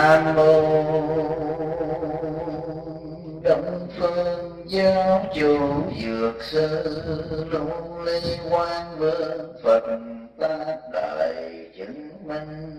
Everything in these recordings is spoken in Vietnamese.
Nam mô Đông Phương Giáo Chủ Dược Sư Lưu Ly Quang Vương Phật Tác Đại chứng minh.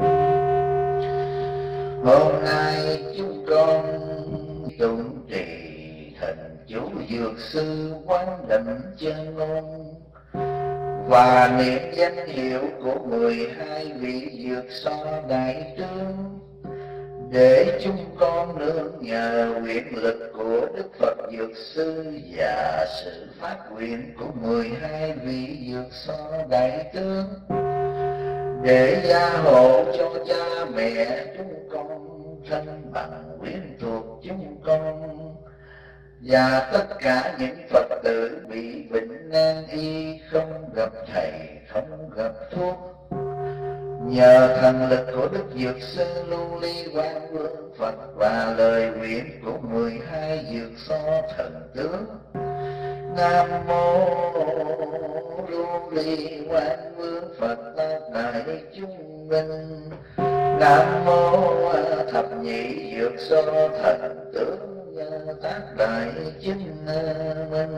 Hôm nay chúng con tụng trì thần chú Dược Sư Quán Đảnh Chân Ngôn và niệm danh hiệu của 12 vị dược so đại tướng, để chúng con nương nhờ nguyện lực của Đức Phật Dược Sư và sự phát nguyện của 12 vị dược so đại tướng, để gia hộ cho cha mẹ chúng con, thân bằng quyến thuộc chúng con và tất cả những Phật tử bị bệnh nan y, không gặp thầy, không gặp thuốc. Nhờ thần lực của Đức Dược Sư Lưu Ly Quang Vương Phật và lời nguyện của 12 dược so thần tướng, Nam mô Lưu Ly Quang Vương Phật Tác Đại chứng minh. Nam mô Thập Nhị Dược So Thần Tướng Tác Đại chứng minh.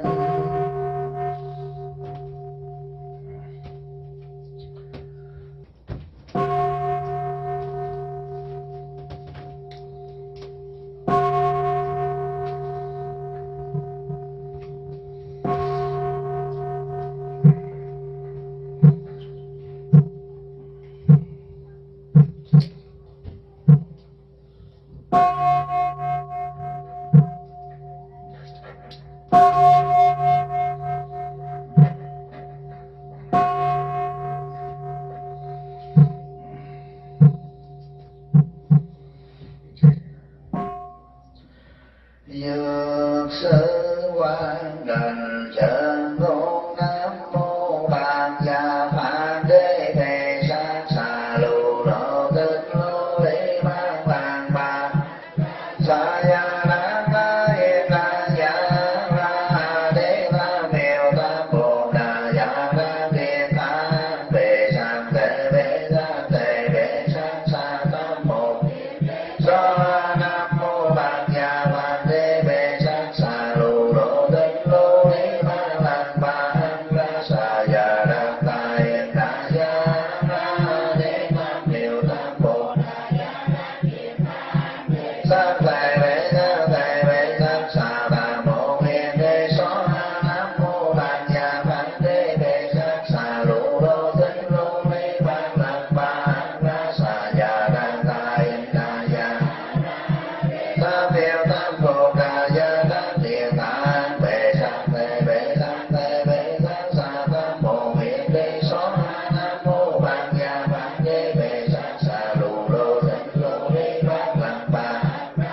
Dược Sư Quán Đảnh Chân Ngôn. Nam mô Bạc Gia Phạn Đế Đề Sát Xà Lù Lô Tích Lô Lý Mang Vàng Bạc Sa Ya Đa Ta Yên Ta Ya Ra Đế Ta Miêu Ta Bồ Đà Ya Ta Kiên Ta Bề Sang Tề Bề Sang Tề Bề Sang Sa Tam Một So. Nam mô Bạc Gia Phạn Đế Bề Sang Xà Lù Lô Tích Lô Lý Mang Vàng Bạc Sa Ya Đa Ta Yên Ta Ya Ra Đế Ta Miêu Ta Bồ Đà Ya Ta Kiên Ta Bề Sang Tề Bề Sang Tề Bề Sang Sa Tam Một Hiền Đế So. Nam mô Bạc Gia Phạn Đế Bề Sang Xà Lù Lô Tích Lô Lý Mang Vàng Bạc Sa Ya Đa Ta Yên Ta Ya Ta Miêu Ta Bồ Đà Ya Ta Kiên Ta Bề Sang Tề Bề Sang Tề Bề Sang Sa Tam Một Hiền Đế So. Nam mô Bạc Gia Phạn Đế Bề Sang Xà Lù Lô Tích Lô Lý Mang Vàng Bạc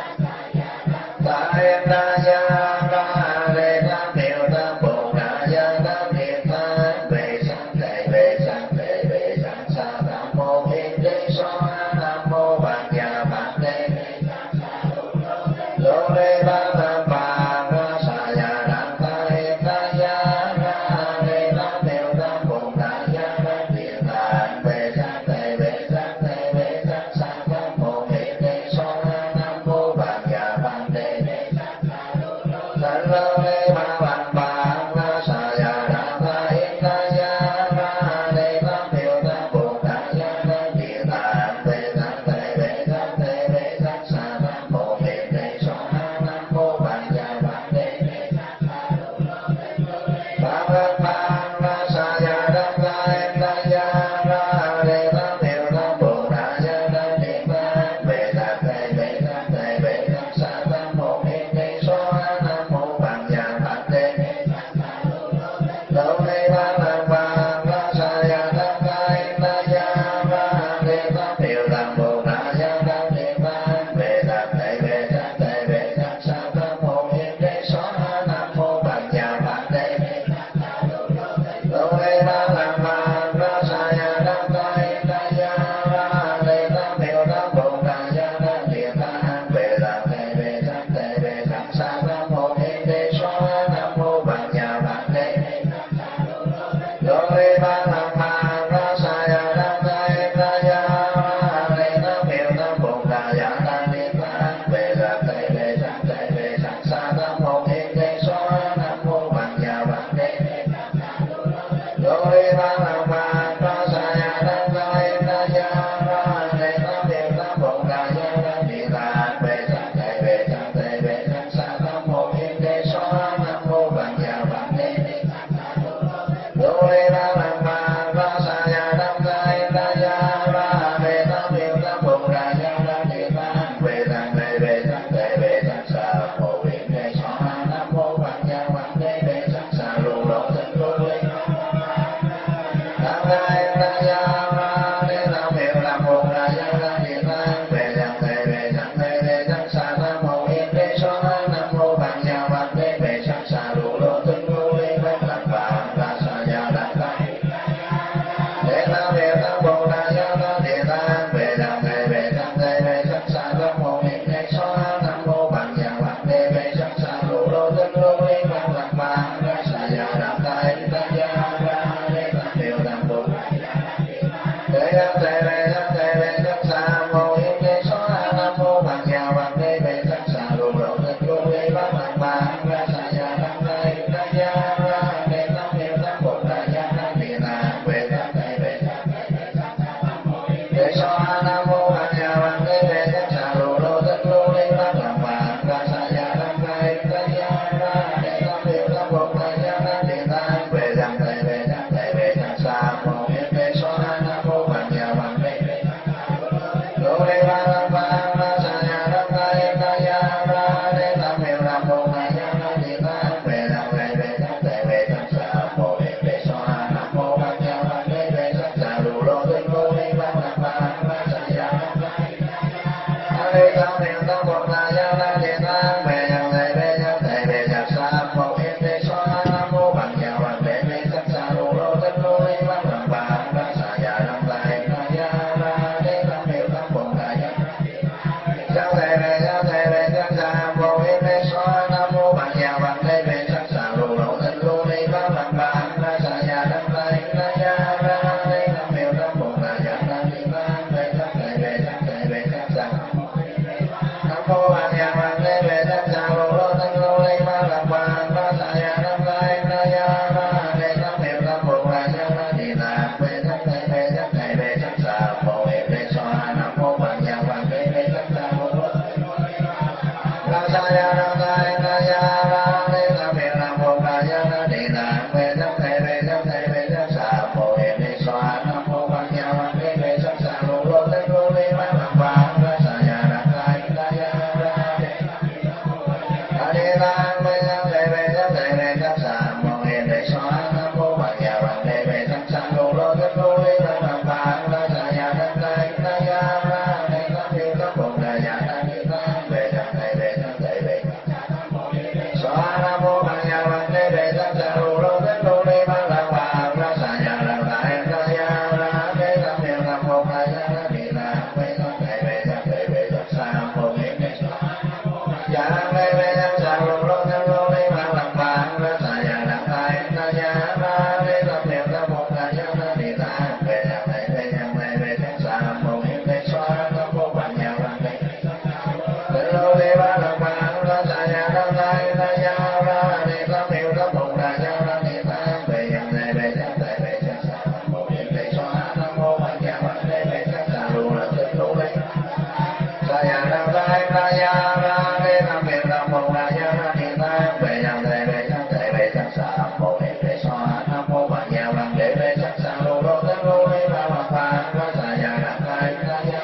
Ta Yên Ta Ya Ra Đế Ta Miêu Ta Bồ Đà Ya Ta Kiên Ta Bề Sang Tề Bề Sang Tề Bề Sang Sa Tam Một Hiền Đế So. Nam mô Bạc Gia Phạn Đế Bề Sang Xà Lô Lê Ba Tam Bà Ra Sa Ya Đa Ta Yên Ta Ya Ra Đế Ta Miêu Ta Bồ Đà Ya Ta Kiên Ta Bề Sang Tề Bề Sang Tề Bề Sang Sa Tam Một Hiền Đế So. Nam mô Bạc Gia Phạn Đế Bề Sang Xà Lô Lê Ba Tam Bà Ra Sa Ya Đa Ta Yên Ta Ya Ra Đế Ta Miêu Ta Bồ Đà Ya Ta Kiên Ta Bề Sang Tề Bề Sang Tề Bề Sang Sa Tam Một Hiền Đế So. Nam mô Bạc bằng nhà bằng đế về sắc xà lù lộ tình lưu ly bát bằng bằng ra xà nhà đăng đây đa gia ra đế tam hiệu tam bổn đa gia đa địa na về tam thầy về để so nam mô bằng nhà bằng đế về sắc xà lù lộ tình lưu ly bát bằng bằng ra xà nhà đăng đây đa gia ra đế tam hiệu tam bổn đa gia đa địa na về tam thầy về sắc xà mô để so nam mô bằng nhà bằng đế về lưu ly bát bằng bằng ra xà nhà đăng đây đa gia ra đế tam hiệu tam bổn đa gia đa địa na về tam thầy về sắc xà mô để so nam mô bằng nhà bằng đế về sắc xà lù lộ tình lưu ly bát bằng bằng ra xà nhà đăng đây tam hiệu tam bổn đa gia đa địa na về tam thầy về sắc xà mô để so nam mô bằng nhà bằng đế về sắc xà lù lộ tình lưu ly bát bằng bằng ra xà nhà đăng đây đa gia ra đế tam hiệu tam bổn đa gia tam thầy về sắc xà mô để so nam mô bằng nhà bằng đế về sắc xà lù lộ tình lưu ly bát bằng bằng ra xà nhà đăng đây đa gia ra đế tam hiệu tam bổn đa gia đa địa na về tam thầy về sắc xà nam mô bằng nhà bằng đế về sắc xà lù lộ tình lưu ly bát bằng bằng ra xà nhà đăng đây đa gia ra đế tam hiệu tam bổn đa gia đa địa na về tam thầy về sắc xà mô để so nam mô bằng nhà bằng đế về sắc xà lù lộ ra xà nhà đăng đây đa gia ra đế tam hiệu tam bổn đa gia đa địa na về tam thầy về sắc xà mô để so nam mô bằng nhà bằng đế về sắc xà lù lộ tình lưu ly bát bằng bằng ra xà nhà đăng đây đa gia ra đa địa na về tam thầy về sắc xà mô để so nam mô bằng nhà bằng đế về sắc xà lù lộ tình lưu ly bát bằng bằng ra xà nhà đăng đây đa gia ra đế tam hiệu tam bổn đa gia đa địa na về tam thầy về so nam mô bằng nhà bằng đế về sắc xà lù lộ tình lưu ly bát bằng bằng ra xà nhà đăng đây đa gia ra đế tam hiệu tam bổn đa gia đa địa na về tam thầy về sắc xà mô dạ đăng đây về sắc xà lù lộ tình lưu ly bát bằng bằng ra xà nhà đăng đây đa gia ra đế tam hiệu tam bổn đa gia đa địa na về tam thầy về sắc xà mô để so nam mô bằng nhà bằng đế tình lưu ly bát bằng bằng ra xà nhà đăng đây đa gia ra đế tam hiệu tam bổn đa gia đa địa na về tam thầy về sắc xà mô để so nam mô bằng nhà bằng đế về sắc xà lù lộ tình lưu ly xà nhà đăng đây đa gia ra đế tam hiệu tam bổn đa gia đa địa na về tam thầy về sắc xà mô để so nam mô bằng nhà bằng đế về sắc xà lù lộ tình lưu ly bát bằng bằng ra xà nhà đăng đây đa gia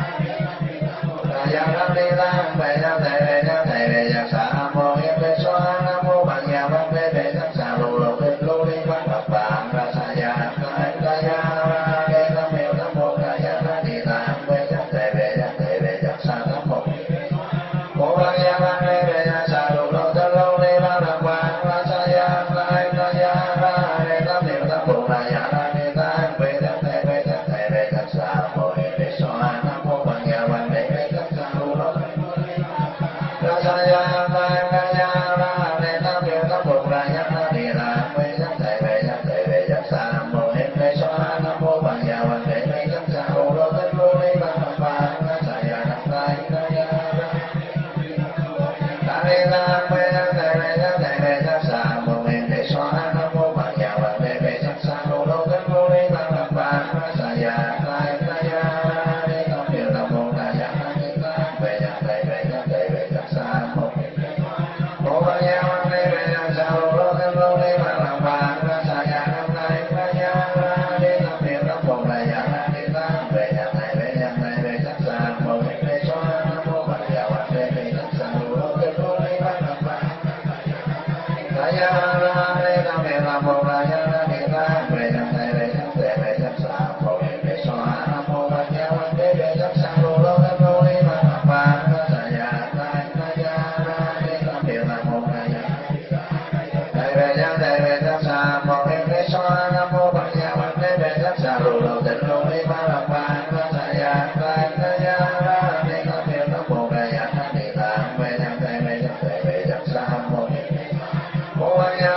đa đăng địa na về tam thầy về sắc xà mô để so nam mô bằng nhà bằng đế về sắc xà lù lộ tình lưu ly bát bằng bằng ra xà nhà đăng đây đa gia ra đế tam hiệu tam bổn đa gia đa địa na về tam thầy về sắc xà mô mô bằng nhà bằng đế về sắc xà lù lộ tình lưu ly bát bằng bằng ra xà nhà đăng đây đa gia ra đế tam hiệu tam bổn đa gia đa địa na về tam thầy về sắc xà mô để so nam mô bằng nhà bằng đế về sắc xà lù lộ ra xà nhà đăng đây đa gia ra đế tam hiệu tam bổn đa gia đa địa na về tam thầy về sắc xà mô để so nam mô bằng nhà bằng đế về sắc xà lù lộ tình lưu ly bát bằng bằng ra xà nhà đăng đây đa gia ra đa địa na về tam thầy về sắc xà mô để so nam mô bằng nhà bằng đế về sắc xà lù lộ tình lưu ly bát bằng bằng ra xà nhà đăng đây đa gia ra đế tam hiệu tam bổn đa gia đa địa na về tam thầy về sắc xà mô mô bằng nhà bằng đế về sắc xà lù lộ tình lưu ly bát bằng bằng ra xà nhà đăng đây đa gia ra đế tam hiệu tam bổn đa gia đa địa na về tam thầy về sắc xà mô để so nam mô bằng nhà bằng đế về sắc xà lù lộ tình lưu ly bát bằng bằng đa gia ra đế tam hiệu tam bổn đa gia đa địa na về tam thầy về sắc xà mô để so nam mô bằng nhà bằng đế về sắc xà lù lộ tình lưu ly bát bằng bằng ra xà nhà đăng đây đa gia ra đế tam hiệu tam bổn đa gia thầy về sắc xà mô để so nam mô bằng nhà bằng đế về sắc xà lù lộ tình lưu ly bát bằng bằng ra xà nhà đăng đây đa gia ra đế tam hiệu tam bổn đa gia đa địa na về tam thầy về sắc xà mô mô bằng nhà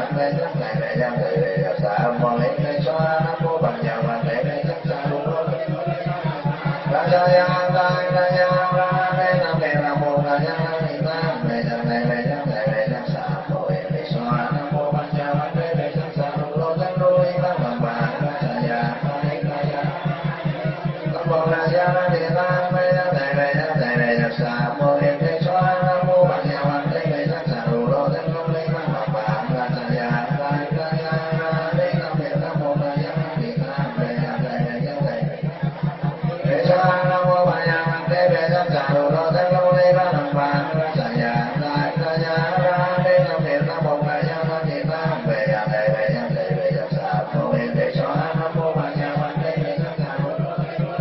Đề Giác Thầy Đề Giác Thầy Đề Giác Sa Mô Ni Đề Xoa Nam Mô Bằng Nhà Văn Đề Đề Giác Sa Lô Lô Ra Sa Ya Ra Ra Ya Ra Đề Nam Đề Nam Mô Ra Ya Ra Đề Nam Đề Giác Thầy Đề Giác Thầy Đề Giác Sa Mô Ni Đề Xoa Nam Mô Bằng Nhà Văn Đề Đề Giác Sa Lô Lô Giác Lô Li Ba Bằng Ba Ra Sa Ya Ra Ra Ya Nam Mô Ra Ya Ra Đề Nam Đề Giác Thầy Đề Giác Thầy Đề Giác Sa Mô Ni Đề Xoa Nam Mô Bằng Nhà Văn Đề Đề Giác Sa Lô Lô Giác Lô Li Ba Bằng Ba Ra Sa Ya Ra Ra Ya Đề Nam Đề Nam Mô Ra Ya Ra Đề Nam Đề Giác Thầy Đề Giác Thầy Đề Xoa Nam Mô Bằng Nhà Văn Đề Đề Giác Sa Lô Lô Giác Lô Li Ba Bằng Ba Ra Sa Ya Ra Ra Ya Đề Nam Đề Nam Mô Ra Ya Ra Đề Nam Đề Giác Thầy Đề Giác Thầy Đề Giác Sa Mô Ni Đề Xoa Nam Mô Bằng Nhà Văn Đề Đề Giác Sa Lô Lô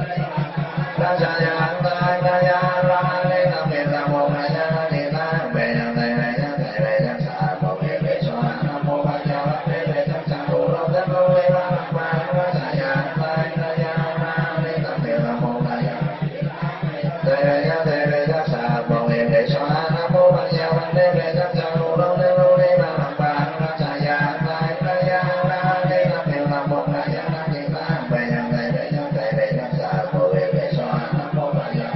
Ra Sa Ya Ra Ra Ya Ra Đề Nam Đề Nam Mô Ra Ya Ra Đề Nam Đề Giác Thầy Đề Giác Thầy Đề Giác Sa Mô Ni Đề Xoa Nam Mô Bằng Nhà Văn Đề Đề Giác Sa Lô Lô Giác Lô Li Ba Bằng Ba Ra Sa Ya Ra Ra Ya Ra Đề Nam Đề Nam Mô Ra Ya Thầy Đề Giác Thầy Đề Giác Sa Mô Ni Đề Xoa Nam Mô Bằng Nhà Văn Đề Đề Giác Sa Lô Lô Giác Lô Li Ba Bằng Ba Ra Sa Ya Ra Ra Ya Ra Đề Nam Đề Nam Mô Ra Ya Ra Đề Nam Đề Giác Thầy Đề Giác Thầy Đề Giác Sa Mô Ni Đề Xoa Nam Mô Bằng Nhà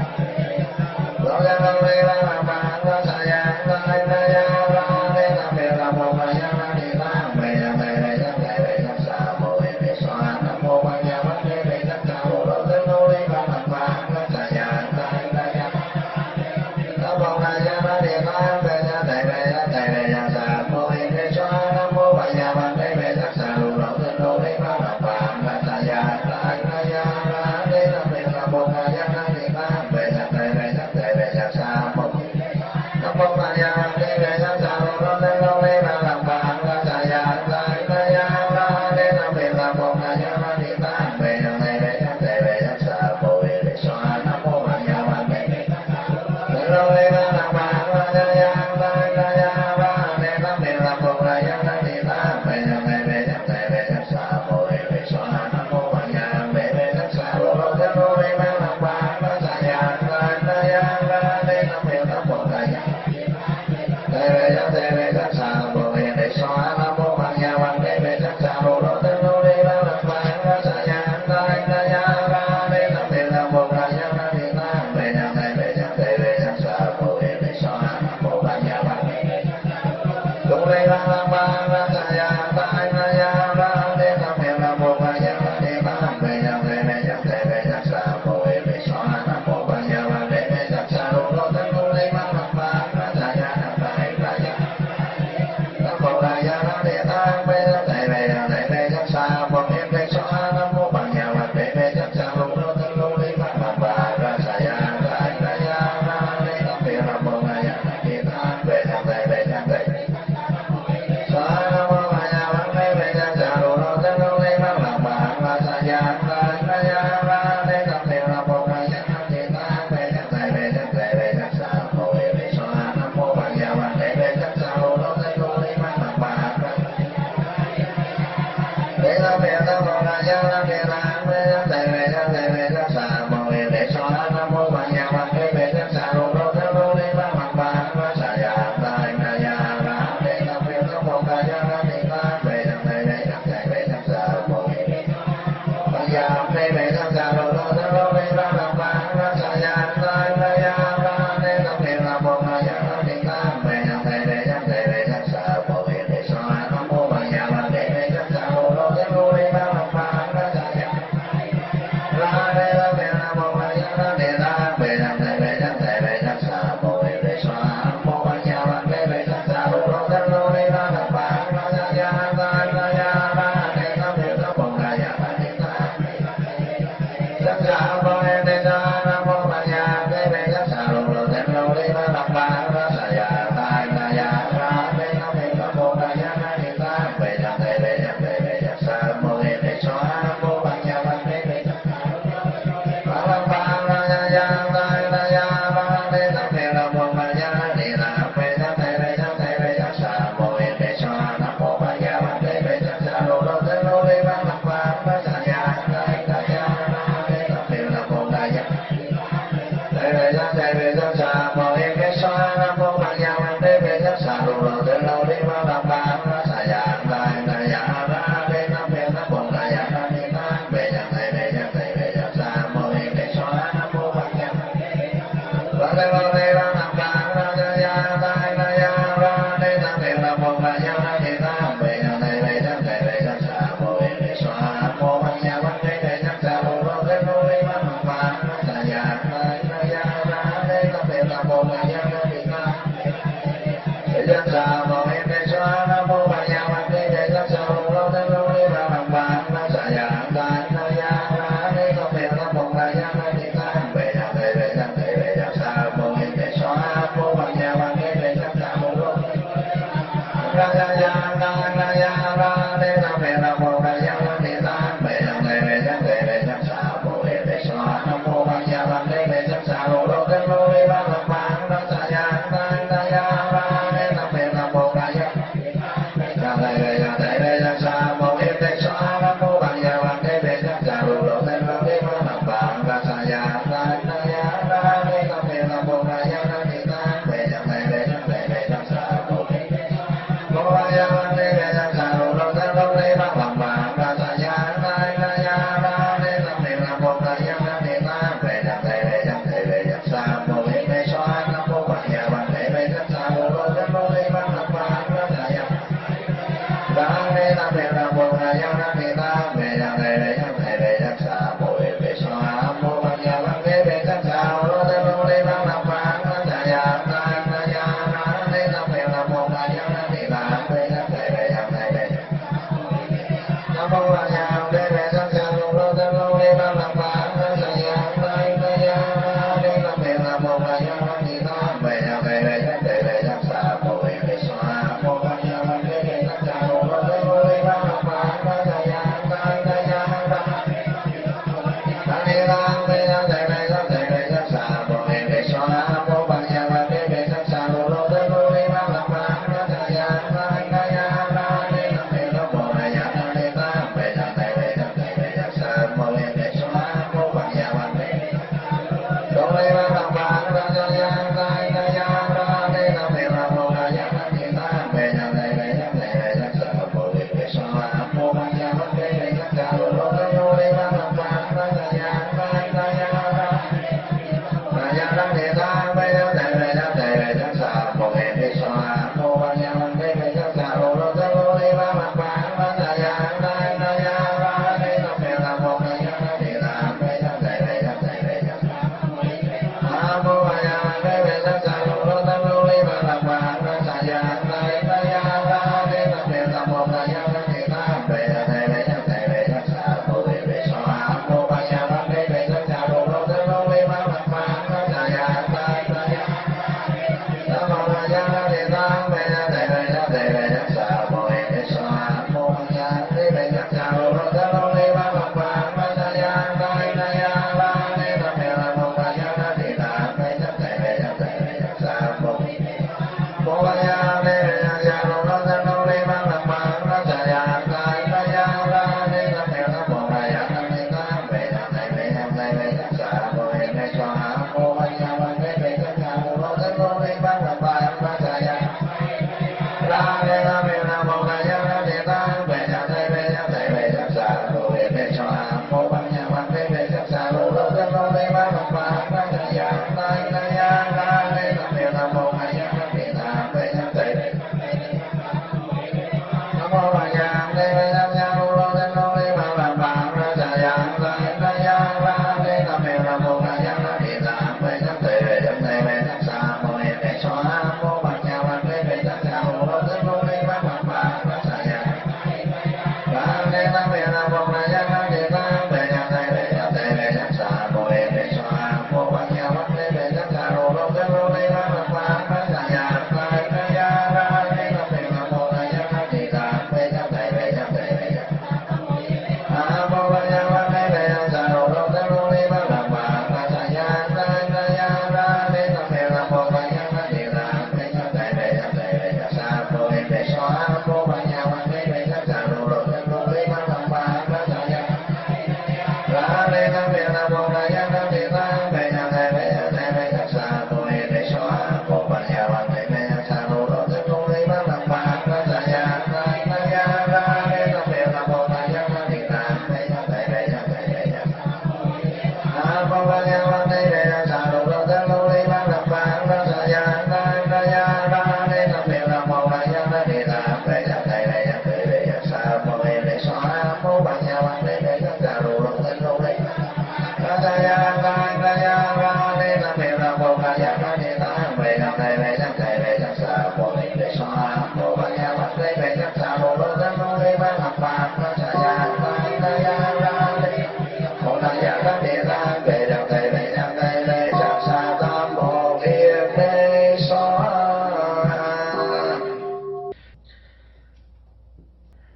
Lô Giác Lô Li Ba Bằng Ba Ra Sa Ya Ra Ra Ya Ra Đề Nam Đề Nam Mô Ra Ya Ra Đề Nam Đề Giác Thầy Đề Giác Thầy Đề Giác Sa Mô Ni Đề Xoa Nam Mô Bằng Nhà Văn Đề Đề Giác Sa Lô Lô Giác Lô Li Ba Bằng Ba Ra Sa Ya Ra Ra Ya Nam Mô Ra Ya Ra Đề Nam Đề Giác Thầy Đề Giác Thầy Đề Giác Sa Mô Ni Đề Xoa Nam Mô Bằng Nhà Văn Đề Đề Giác Sa Lô Lô Giác Lô Li Ba Bằng Ba Ra Sa Ya Ra Ra Ya Ra Đề Nam Đề Nam Mô Ra Ya Ra Đề Nam Đề Giác Thầy Đề Giác Thầy Đề Giác Sa Mô Nam Mô Ra Ya Ra Đề Đề Giác Sa Lô Lô Giác Lô Li Ba Bằng Ba Ra Sa Ya Ra Ra Ya Ra Đề Nam Đề Nam Mô Ra Ya Ra Đề Nam Đề Giác Thầy Đề Giác Thầy Đề Giác Sa Mô Ni Đề Xoa Nam Mô Bằng Nhà Văn Đề Đề Giác Lô Li Ba Bằng Ba Ra Sa Ya Ra Ra Ya Ra Đề Nam Đề Nam Mô Ra Ya Ra Đề Nam Đề Giác Thầy Đề Giác Thầy Đề Giác Sa Mô Ni Đề Xoa Nam Mô Bằng Nhà Văn Đề Đề Giác Sa Lô Lô Giác Lô Li Ba Bằng Ba Ra Sa Ya Ra Ra Ya Ra Đề Nam Đề Nam Mô Ra Ya Thầy Đề Giác Thầy Đề Giác Sa Mô Ni Đề Xoa Nam Mô Bằng Nhà Văn Đề Đề Giác Sa Lô Lô Giác Lô Li Ba Bằng Ba Ra Sa Ya Ra Ra Ya Ra Đề Nam Đề Nam Mô Ra Ya Ra Đề Nam Đề Giác Thầy Đề Giác Thầy Đề Giác Sa Mô Ni Đề Xoa Nam Mô Bằng Nhà Văn Đề Đề Lô Li Ba Bằng Ba Ra Sa Ya Ra Ra Ya Ra Đề Nam Đề Nam Mô Ra Ya Ra Đề Nam Đề Giác Thầy Đề Giác Thầy Đề Giác Sa Mô Ni Đề Xoa Nam Mô Bằng Nhà Văn Đề Đề Giác Sa Lô Lô Giác Lô Li Ba Bằng Ba Ra Sa Ya Ra Ra Ya Nam Mô Ra Ya Ra Đề Nam Đề Giác Thầy Đề Giác Thầy Đề Giác Sa Mô Ni Đề Xoa Nam Mô Bằng Nhà Văn Đề Đề Giác Sa Lô Lô Giác Lô Li Ba Bằng Ba Ra Sa Ya Ra Ra Ya Ra Đề Nam Đề Nam Mô Ra Ya Ra Đề Nam Đề Giác Thầy Đề Giác Thầy Xoa Nam Mô Ra Ya Văn Đề Đề Giác Sa Lô Lô Giác Lô Li Ba Bằng Ba Ra Sa Ya Ra Ra Ya Ra Đề Nam Đề Nam Mô Ra Ya Ra Đề Nam Đề Giác Thầy Đề Giác Thầy Đề Giác Sa Mô Ni Đề Xoa Nam Mô Bằng Nhà Văn Đề Đề Giác Sa Lô Lô Giác Lô Li Ba Bằng Ba Đề Nam Đề Nam Mô Ra Ya Ra Đề Nam Đề Giác Thầy Đề Giác Thầy Đề Giác Sa Mô Ni Đề Xoa Nam Mô Bằng Nhà Văn Đề Đề Giác Sa Lô Lô Giác Lô Li Ba Bằng Ba Ra Sa Ya Ra Ra Ya Ra Đề Nam Đề Nam Mô Ra Ya Ra Đề Nam Đề Giác Thầy Đề Giác Thầy Đề Giác Sa Mô Ni Bằng Nhà Văn Đề Đề Giác Sa Lô Lô Giác Lô Li Ba Bằng Ba Ra Sa Ya Ra Ra Ya Ra Đề Nam Đề Nam Mô Ra Ya Ra Đề Nam Đề Giác Thầy Đề Giác Thầy Đề Giác Sa Mô Ni Đề Xoa Nam Mô Bằng Nhà Văn Đề Đề Giác Sa Lô Lô Giác Lô Li Ba Bằng Ba Ra Sa Ya Ra Đề Nam Đề Nam Mô Ra Ya Ra Đề Nam Đề Giác Thầy Đề Giác Thầy Đề Giác Sa Mô Ni Đề Xoa Nam Mô Bằng Nhà Văn Đề Đề Giác Sa Lô Lô Giác Lô Li Ba Bằng Ba Ra Sa Ya Ra Ra Ya Ra Đề Nam Đề Nam Mô Ra Ya Ra Đề Nam Giác Sa Mô Ni Đề Xoa Nam Mô Bằng Nhà Đề Đề Giác Sa Lô Lô Giác Lô Li Ba Bằng Ba Ra Sa Ya Ra Ra Ya Ra Đề Nam Đề Nam Mô Ra Ya Ra Đề Nam Đề Giác Thầy Đề Giác Thầy Đề Giác Sa Mô Ni Đề Xoa Nam Mô Bằng Nhà Văn Đề Đề Giác Ba Bằng Ba Ra Ya Ya Ra Ra Ya Ra Đề Nam Đề Nam Mô Ra Ya Ra Đề Nam Đề Giác Thầy Đề Giác Thầy Đề Giác Sa Mô Ni Đề Xoa Nam Mô Bằng Nhà Văn Đề Đề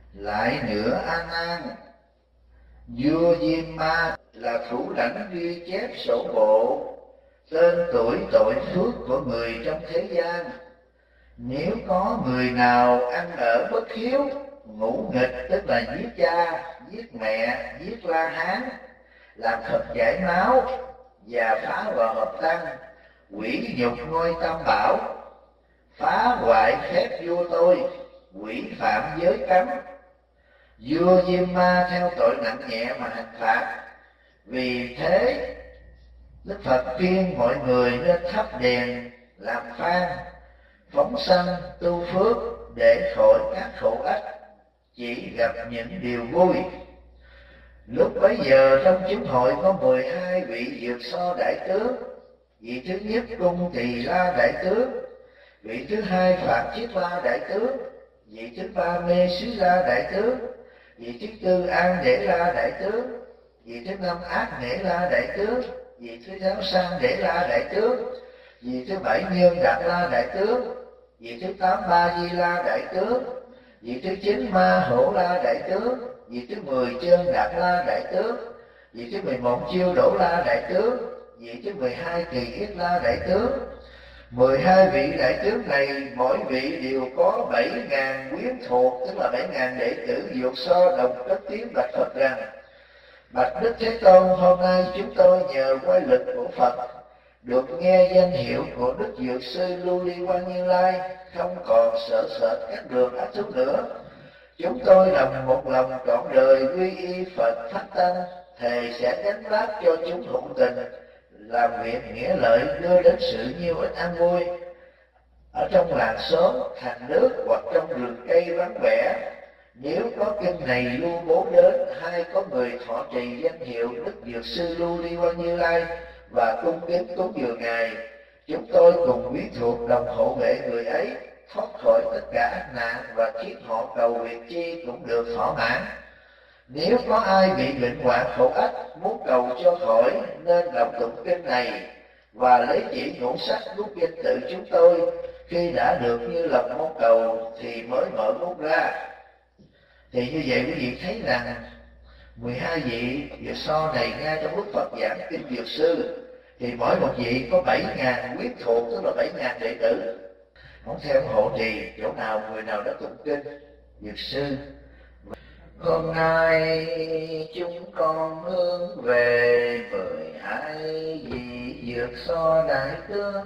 Lại nữa A Nan, vua Diêm Ma là thủ lãnh ghi chép sổ bộ, tên tuổi tội phước của người trong thế gian. Nếu có người nào ăn ở bất hiếu, ngũ nghịch tức là giết cha, giết mẹ, giết La Hán, làm thật chảy máu và phá vào hợp tăng, hủy nhục ngôi Tam Bảo, phá hoại phép vua tôi, hủy phạm giới cấm, vua Diêm Ma theo tội nặng nhẹ mà hành phạt. Vì thế Đức Phật khuyên mọi người nên thắp đèn làm phan, phóng sanh tu phước để khỏi các khổ ách, chỉ gặp những điều vui. Lúc bấy giờ trong chúng hội có 12 vị Dược So đại tướng. Vị thứ nhất Cung Tỳ La đại tướng, vị thứ hai Phạm Chiết La đại tướng, vị thứ ba Mê Xí La đại tướng, vị thứ tư An Để La đại tướng, vị thứ năm Ác Nể La đại tướng, vị thứ sáu Sang Để La đại tướng, vị thứ bảy Nhơn Đạt La đại tướng, vị thứ tám Ba Di La đại tướng, vị thứ chín Ma Hổ La đại tướng, vị thứ 10 Chơn Đạt La đại tướng, vị thứ 11 Chiêu Đổ La đại tướng, vị thứ 12 Kỳ Yết La đại tướng. 12 vị đại tướng này mỗi vị đều có 7.000 quyến thuộc, tức là 7.000 đệ tử Dược So đồng cất tiếng bạch Phật rằng: Bạch Đức Thế Tôn, hôm nay chúng tôi nhờ quay lực của Phật được nghe danh hiệu của Đức Dược Sư Lưu Ly Quan Như Lai, không còn sợ sệt các đường ác thú nữa. Chúng tôi đồng một lòng trọn đời quy y Phật Pháp Tăng, thề sẽ gánh vác cho chúng hữu tình, làm việc nghĩa lợi đưa đến sự nhiêu ích an vui ở trong làng xóm, thành nước hoặc trong rừng cây vắng vẻ. Nếu có kinh này lưu bố đến, hay có người thọ trì danh hiệu Đức Dược Sư Lưu Ly Quan Như Lai và cung kính cúng dường Ngài, chúng tôi cùng quyến thuộc đồng hộ vệ người ấy, thoát khỏi tất cả ác nạn và khiến họ cầu việc chi cũng được thỏa mãn. Nếu có ai bị bệnh hoạn khổ ách muốn cầu cho khỏi, nên đọc tụng kinh này và lấy chỉ ngũ sắc rút danh tự chúng tôi. Khi đã được như lòng mong cầu thì mới mở bút ra. Thì như vậy quý vị thấy rằng 12 vị Dược So này ngay trong lúc Phật giảng kinh Dược Sư thì mỗi một vị có 7.000 quyến thuộc, tức là 7.000 đệ tử. Không theo hộ trì chỗ nào người nào đã tụng kinh Dược Sư. Hôm nay chúng con hướng về 12 vị Dược So đại tướng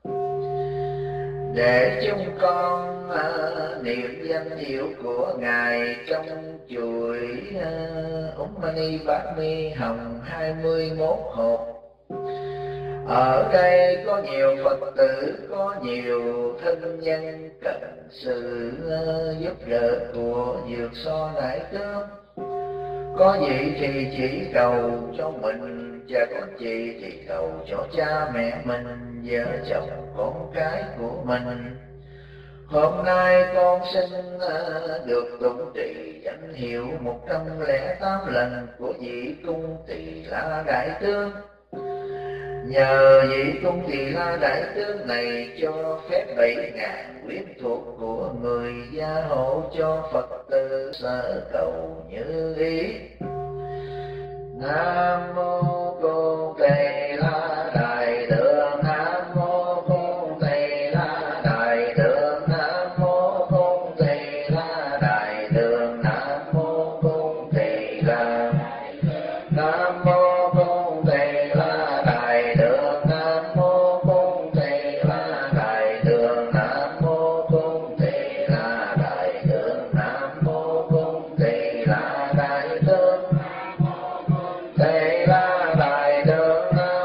để chúng con niệm danh hiệu của Ngài trong chuỗi Mani Bát Mi Hồng 21 hộp. Ở đây có nhiều Phật tử, có nhiều thân nhân cần sự giúp đỡ của Dược So đại tướng. Có vị thì chỉ cầu cho mình, và có chị thì cầu cho cha mẹ mình, vợ chồng con cái của mình. Hôm nay con xin được tụng trì danh hiệu 108 lần của vị Cung Tỳ La đại tướng. Nhờ vị Cung Tỳ La đại tướng này cho phép 7.000 quyến thuộc của người gia hộ cho Phật tử sở cầu như ý. Nam mô Cung Tỳ La đại tướng, Nam mô Cung Tỳ La đại tướng, Nam mô Cung Tỳ La đại tướng, Nam mô Cung Tỳ La, Nam mô Cung Tỳ La đại tướng, Nam mô Cung Tỳ La đại tướng, Nam mô Cung Tỳ La đại tướng, Nam mô Cung Tỳ La đại tướng. Tỳ La đại tướng, Nam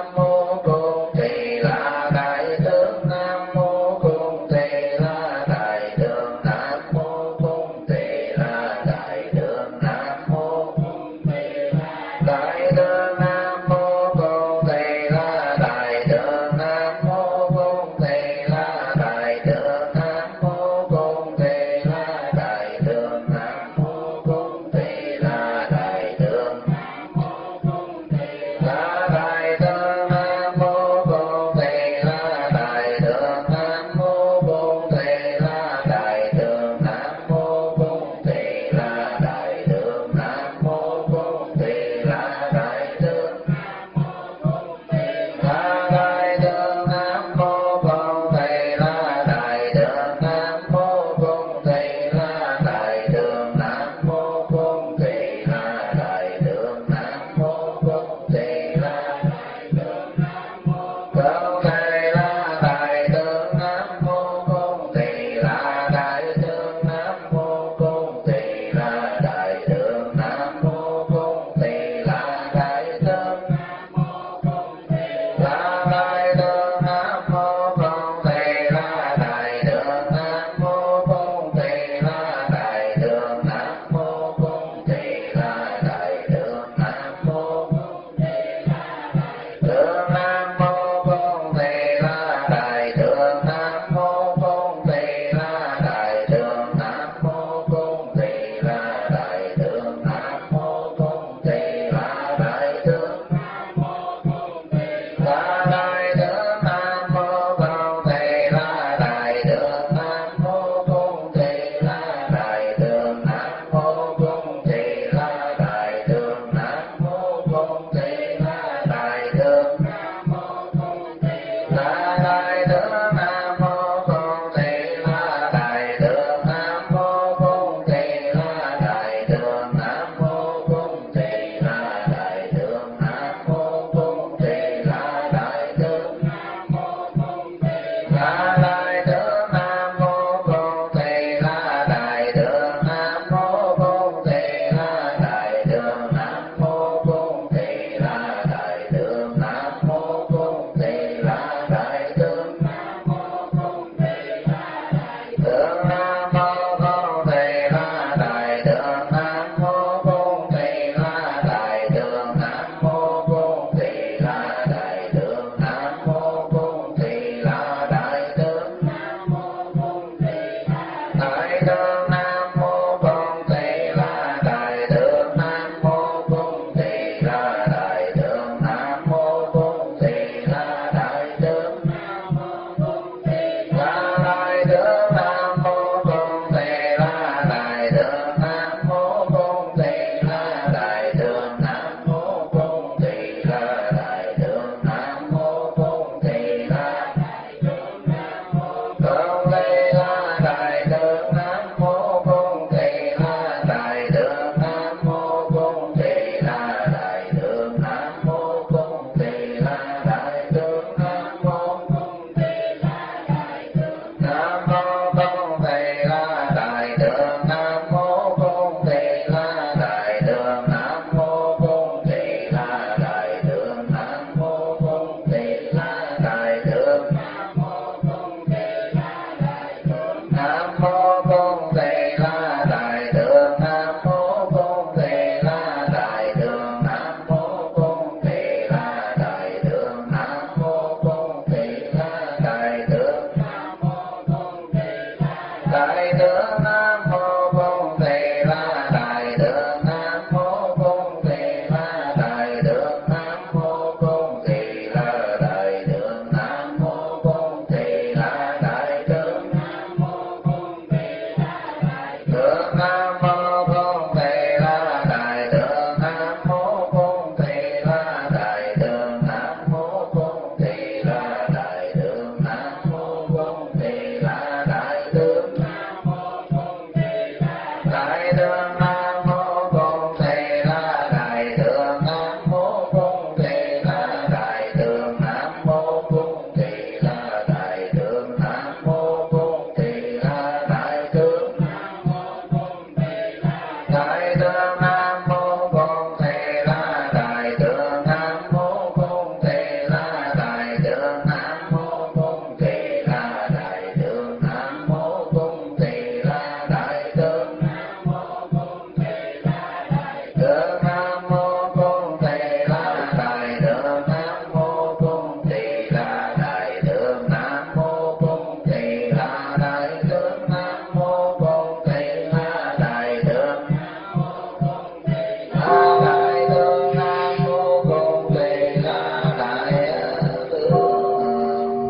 đại tướng nam mô Bổn Thầy La đại tướng nam mô Bổn Thầy La đại tướng nam mô Bổn Thầy La đại tướng nam mô Bổn Thầy La đại tướng nam mô Bổn Thầy La đại tướng nam mô Bổn Thầy La đại tướng nam mô Bổn Thầy La đại tướng nam mô Bổn Thầy La đại tướng nam mô Bổn Thầy La đại tướng nam mô Bổn Thầy La đại tướng nam mô Bổn Thầy La đại tướng.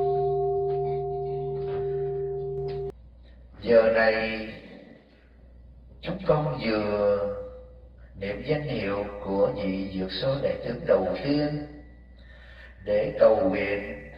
Giờ này chúng con vừa niệm danh hiệu của vị Dược Số Đại Tướng đầu tiên để cầu nguyện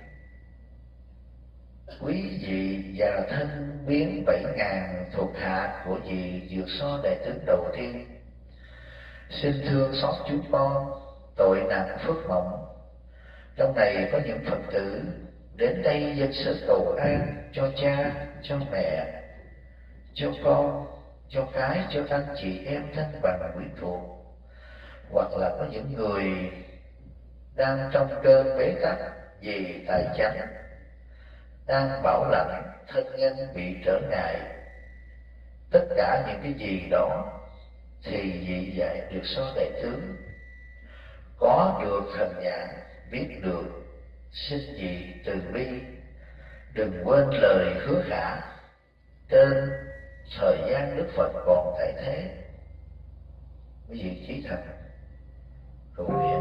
quý vị và thân biến 7.000 thuộc hạ của vị Dược Số Đại Tướng đầu tiên. Xin thương xót chúng con tội nặng phước mỏng. Trong này có những Phật tử đến đây dâng sự cầu an cho cha, cho mẹ, cho con, cho cái, cho anh chị em thân bằng quyến thuộc, hoặc là có những người đang trong cơn bế tắc vì tài chánh, đang bảo lãnh thân nhân bị trở ngại. Tất cả những cái gì đó thì vị dạy Dược Số Đại Tướng có được thần nhãn biết được, xin vị từ bi đừng quên lời hứa khả trên thời gian Đức Phật còn tại thế. Quý vị chí thành cầu nguyện.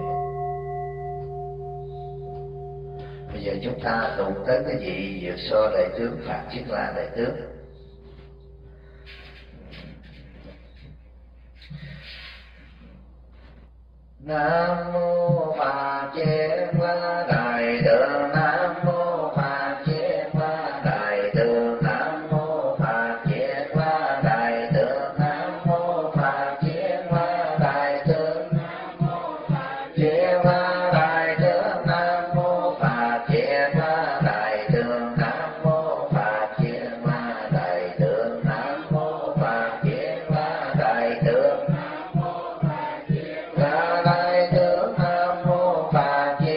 Bây giờ chúng ta tụng tới cái vị Dược Số Đại Tướng Phạm Chiết La Đại Tướng. Nam mô Phật Chiết La Đại Tướng. Nam mô Phật Chiết La Đại Tướng. Nam mô Phật Chiết La Đại Tướng. Nam mô Phật Chiết La Đại Tướng. Nam mô Phật Chiết La Đại Tướng. Nam mô Phật Chiết La Đại Tướng. Nam mô Phật Chiết La Đại Tướng. Nam mô Phật Chiết La Đại Tướng. Nam mô Phật Chiết La Đại Tướng. Nam mô Phật Chiết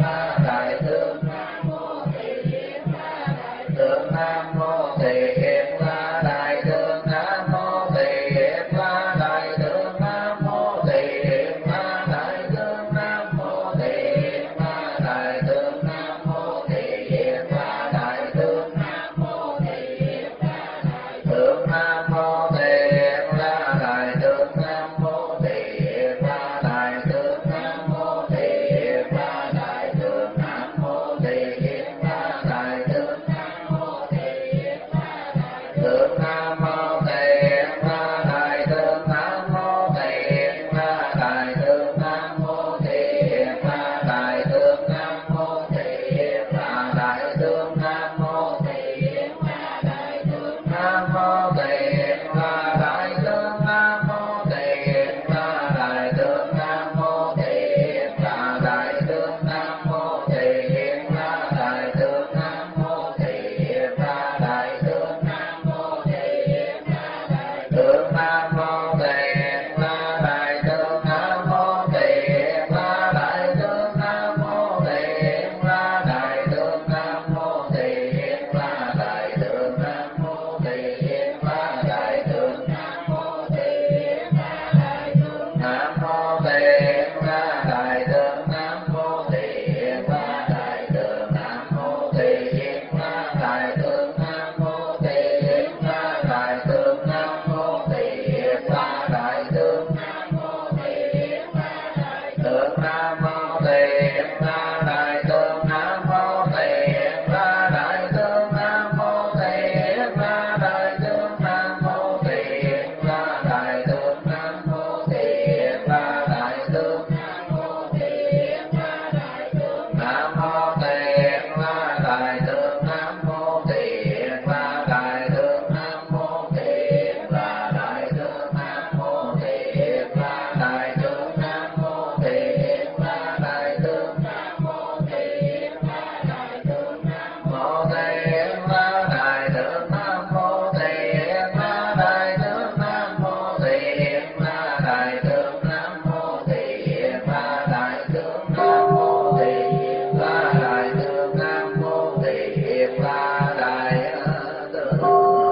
Nam mô Tịnh La Đại Tướng, Nam mô Tịnh La Đại Tướng, Nam mô Tịnh La Đại Tướng, Nam mô Tịnh La Đại Tướng, Nam mô Tịnh La Đại Tướng, Nam mô Tịnh La Đại Tướng, Nam mô Tịnh La Đại Tướng, Nam mô Tịnh La Đại Tướng, Nam mô Tịnh La Đại Tướng, Nam mô Tịnh La Đại Tướng, Nam mô Tịnh La Đại Tướng, Nam mô Tịnh La Đại Tướng.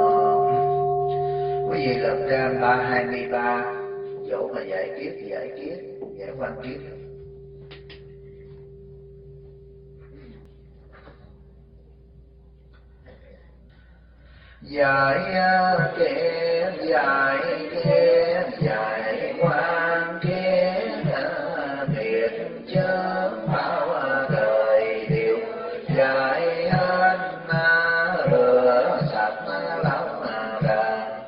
Quý vị lật ra 323 chỗ mà giải quan kiết. Giải kiến, giải kiến, giải quan kiến, biệt chớm bao đời điều, giải hết rửa sạch lòng đàn,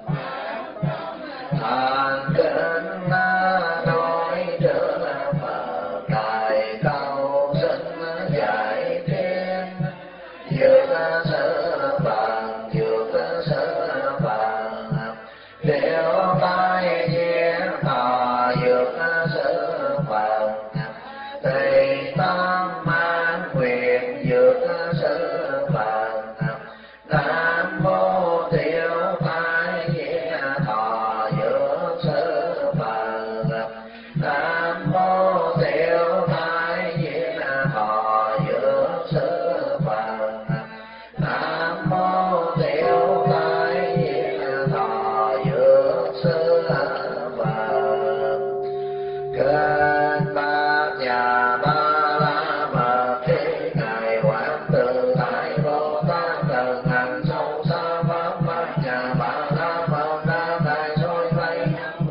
thàn kính nói trở Phật đại cầu xin giải thiên, vượt sở bằng sở bằng đều tai nhiên thọ vượt sở bằng tây tam man quyền vượt sở bằng nam mô tiêu tai nhiên thọ vượt sở bằng nam mô tiêu tai nhiên thọ vượt sở bằng nam mô tiêu tai nhiên thọ vượt sở bằng kênh bát nhà ba la mật thế ngài quán tự tại Bồ Tát từng hành sâu xa pháp bát nhà ba la mật đa đại soi vây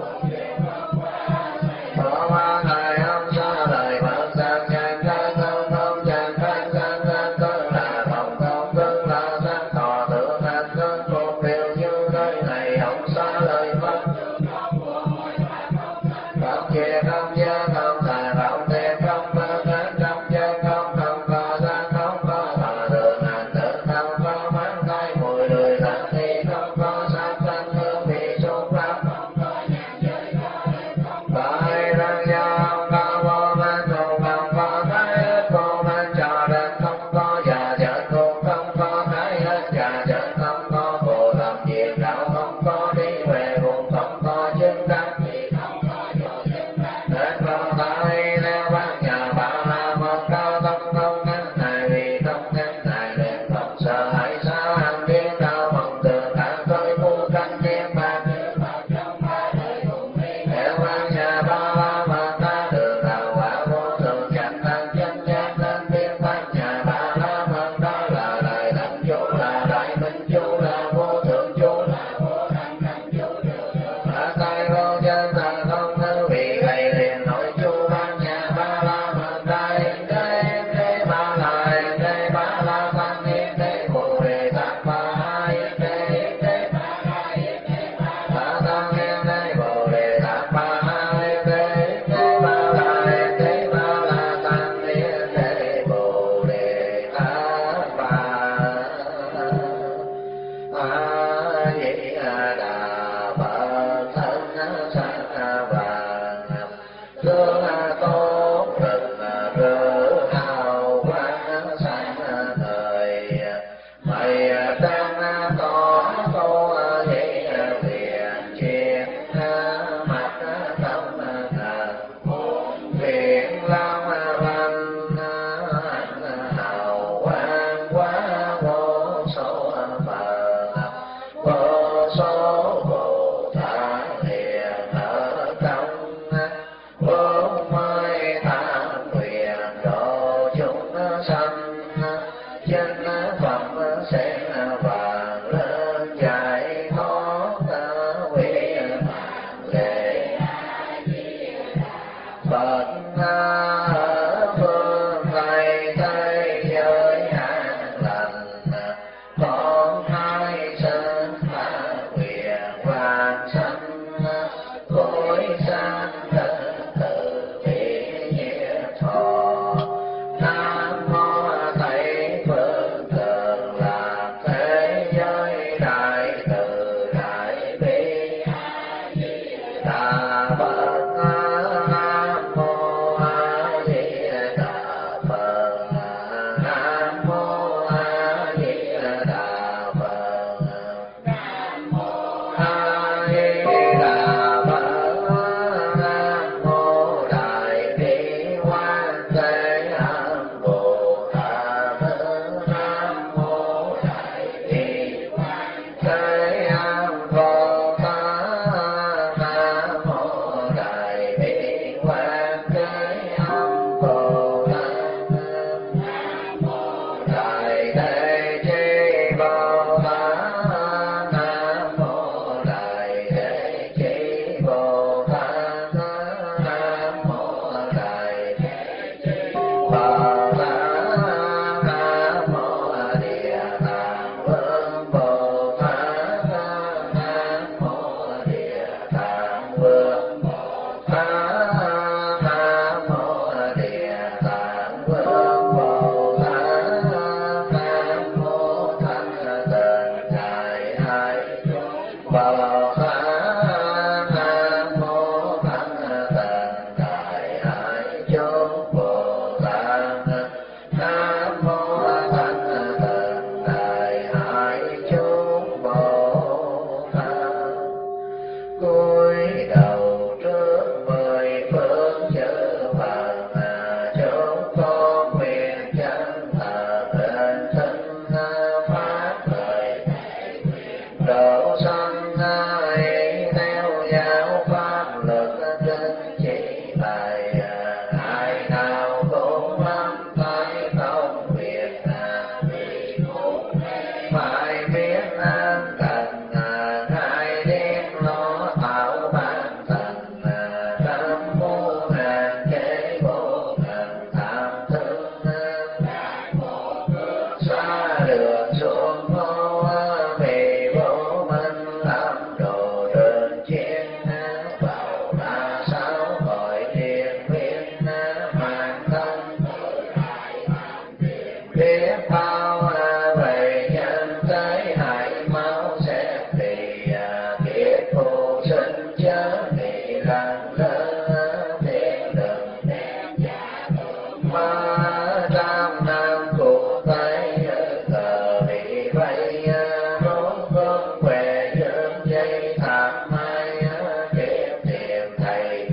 bỏ qua ngài ông xa lời mật sang chan chan không không chan chan chan chan cơn là không không cơn là sang tỏ tượng hành cơn một điều như nơi này ông xa lời mật không chia không gia không thà không thêm không bơ cánh không chân không không có ra không có thọ tượng hành tượng không có mắng tay mùi lười thật thì không có sắc thanh hương vị xúc pháp không có nhạc giới tại răng gia không có vô man cùng không có cái hết vô man trò đen không có già dợn cùng không có cái hết già dợn không có phù thầm diệt đạo không có đi về cùng không có chứng đắc thì không có vô chứng đắc đến không tại leo bát nhà ba la mật cao tâm không ngăn này vì không ngăn này liền không sợ hãi sao hành biến đạo mong tường thẳng tới phu canh niệm bạc theo bát nhà ba la mật ta đường đạo quả vô thường chẳng năng chân giác lên biến bát nhà ba la mật đó là đại đẳng chú là đại minh chú là vô thượng chú là vô đẳng đẳng chú ở tay vô chân thần không thư vì vậy liền nói chú bát nhà ba la mật đại đế ba la tăng đế bồ đề tát ba hai đế ba tăng đế bồ đề tát ba hai đế ba la tăng đế bồ đề tát ba a di đà phật thân sanh vàng thương tốt rực rỡ hào quang sáng ngời mày đang tỏ tô vậy tiền chiến mặt tâm nguyện lao lanh hào quang quá vô số Phật vô số Bồ Tát hiện ở trong bốn mươi tám nguyện độ chúng sanh chân phẩm sẽ vàng lên giải thoát nguyện lệ Phật ở phương Tây thế giới an lành con hai sinh nguyện vàng sanh cõi sanh từ bi nhiệt thọ nam mô đường xuống ngô vì vô minh làm đồ đơn chiến vào là sáu cõi thiên viên mang thân biết bao về nhân tới hại máu sẽ bị kiếp phụ sinh chớ bị lần lớn thiên đường ma trăm năm cụ tay cờ bị vây rốt con về dưỡng dây thảm mai kiếp tìm thầy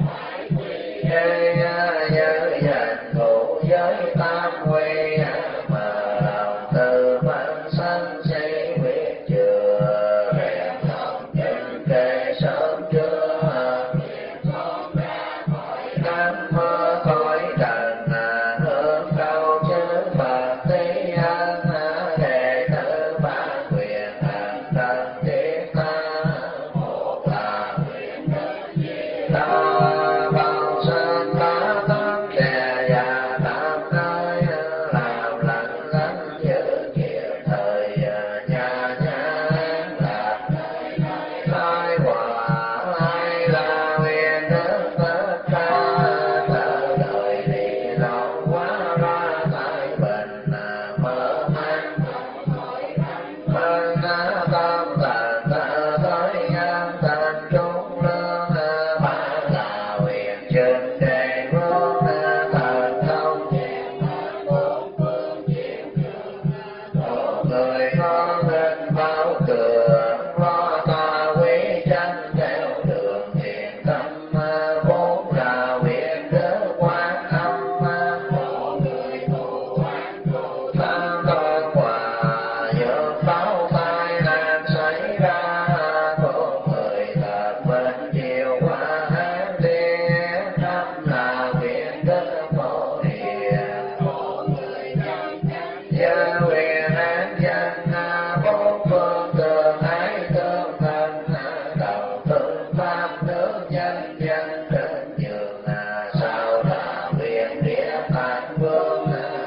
nhớ dành ngủ giới tam quy mà lòng từ văn sanh xây quyết chừa rèn lòng nhân kề sớm trưa nắng mưa khói trần hương cao chớ Phật tế an đệ tử ban quyền hành trần thiết ta một là quyền ta bao sơn ta tâm kẻ và tam nơi làm lành lánh giữ kịp thời nhà lạc lai quả lai là quyền đức tất cả thở đời đi lòng quá ra thái bình mở mang tâm tàn tới an tàn trung lương ba là quyền trên đề vương thần thông một người có bên bao cường lo ta quý tranh theo đường thiền tâm vốn là quyền đức quán âm tam toan quả dược báo tai nạn xảy ra có người thật bên chiều qua hát tiếng năm là quyền đức phổ hiền gia quyền an dân bốn phương tường ái tương thân đầu tương pháp nước nhân dân trên giường sao là quyền địa tạng vương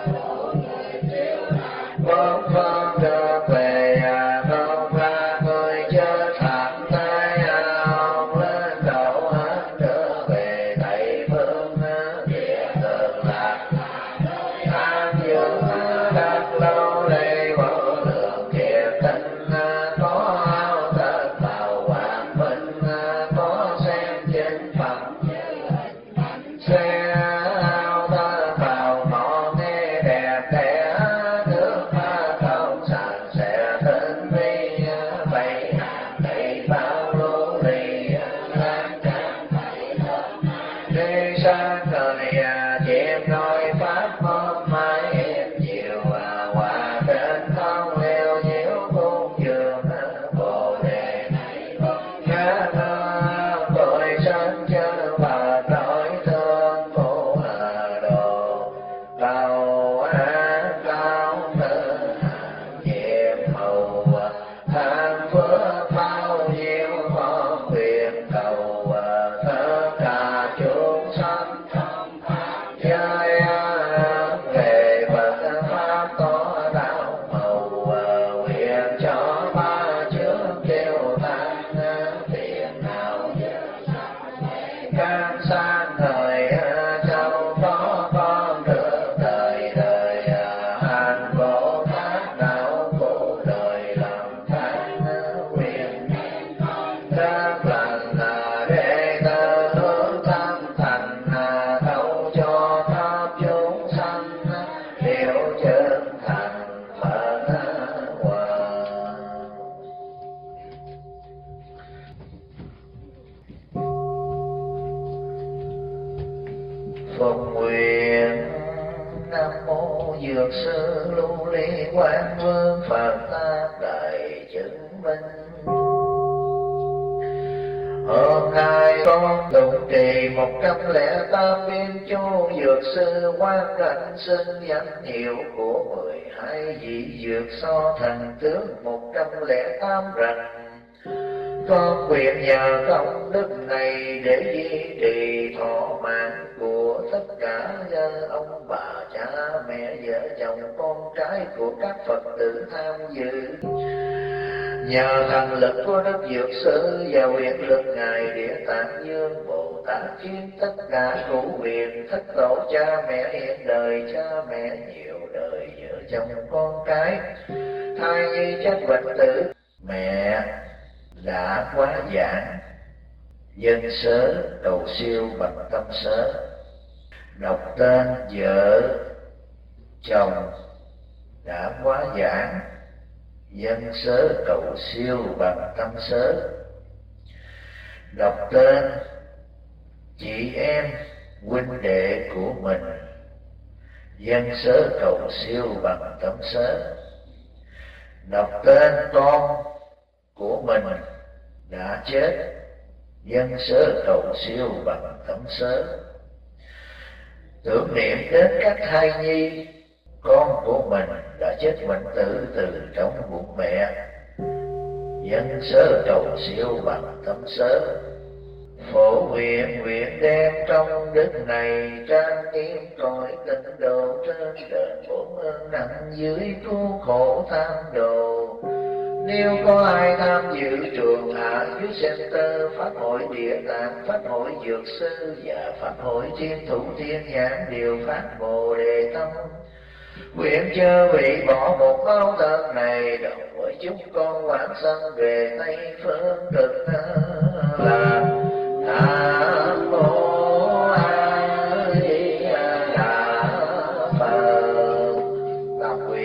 bốn phương được về không ra người chết thảm tai ông lên đầu hết trở về thầy phương địa tường lạc an dương đắc lâu đây vô lượng thiệt tình có áo tất vào hoàng minh có xem trên phẩm xe áo tất vào ngọn nghe đẹp đẽ nước ma không sạch sẽ thính vi vậy thầy bao lô lì lan can đi sang thời chim nói pháp hôm mai chiều hòa trên không leo nhiễu cung giường bồ đề ngã tôi sân chớ và nói thương cô đồ cầu an cao tự nhiệm hầu hàng phước bao nhiêu có quyền cầu tất cả chúng sanh giới về Phật pháp có đạo màu quyền cho ba trước tiêu tan tiền nào can san thời châu có con được đời đời hành Bồ Tát đạo cụ đời làm thánh quyền rất lành đệ tử hướng tâm thành thấu cho pháp chúng sanh hiểu chân thành Phật Hoàng. Phụng nguyện Nam mô Dược sư Lưu Ly Quán Vương Phật Tam Đại chứng minh. Hôm nay con tụng trì 108 viên chu dược sư quan cảnh xưng danh hiệu của 12 vị dược so thần tướng 108 rằng con nguyện nhờ công đức này để duy trì thọ mạng của của tất cả ông bà cha mẹ vợ chồng con cái của các Phật tử tham dự. Nhờ thần lực của Đức Dược Sư và quyền lực Ngài Địa Tạng Dương Bồ Tát, khiến tất cả cửu huyền thất tổ cha mẹ hiện đời, cha mẹ nhiều đời, vợ chồng con cái, thai nhi chất bệnh tử, mẹ đã quá giảng dân sớ cầu siêu bằng tâm sớ. Đọc tên vợ chồng đã quá giảng dân sớ cầu siêu bằng tâm sớ. Đọc tên chị em huynh đệ của mình, dân sớ cầu siêu bằng tâm sớ. Đọc tên con của mình đã chết, dân sớ cầu siêu bằng tâm sớ. Tưởng niệm đến các thai nhi con của mình đã chết bệnh tử từ trong bụng mẹ, dân sớ cầu siêu bằng tâm sớ. Phổ nguyện nguyện đem trong đức này trang nghiêm cõi tịnh độ, trên đền bốn ơn nặng dưới cứu khổ tham đồ. Nếu có ai tham dự trường hạ dưới center pháp hội Địa Tạng, pháp hội Dược Sư và pháp hội Thiên Thủ Thiên Nhãn đều phát Bồ Đề tâm, nguyện chư vị bỏ một báo thân này, đồng với chúng con quảng sanh về Tây phương cực là Nam Mô A Di Đà Phật. Tam quy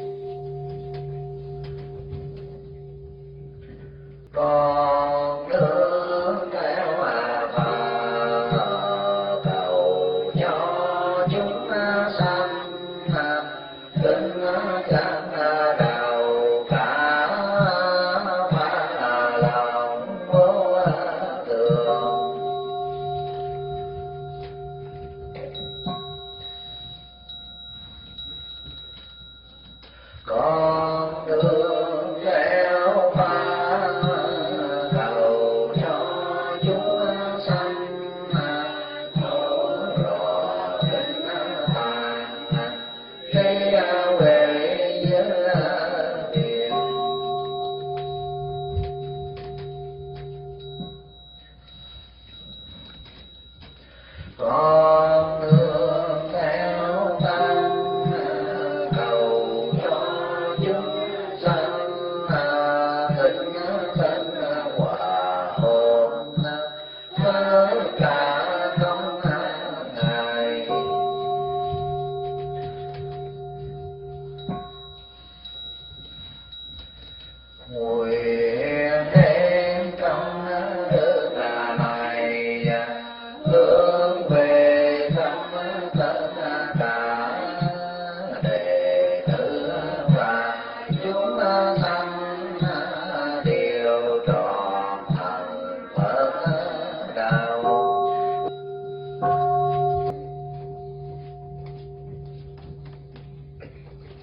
con nương theo Phật, cầu cho chúng sanh tinh chân đạo cả phá lòng vô thường. Con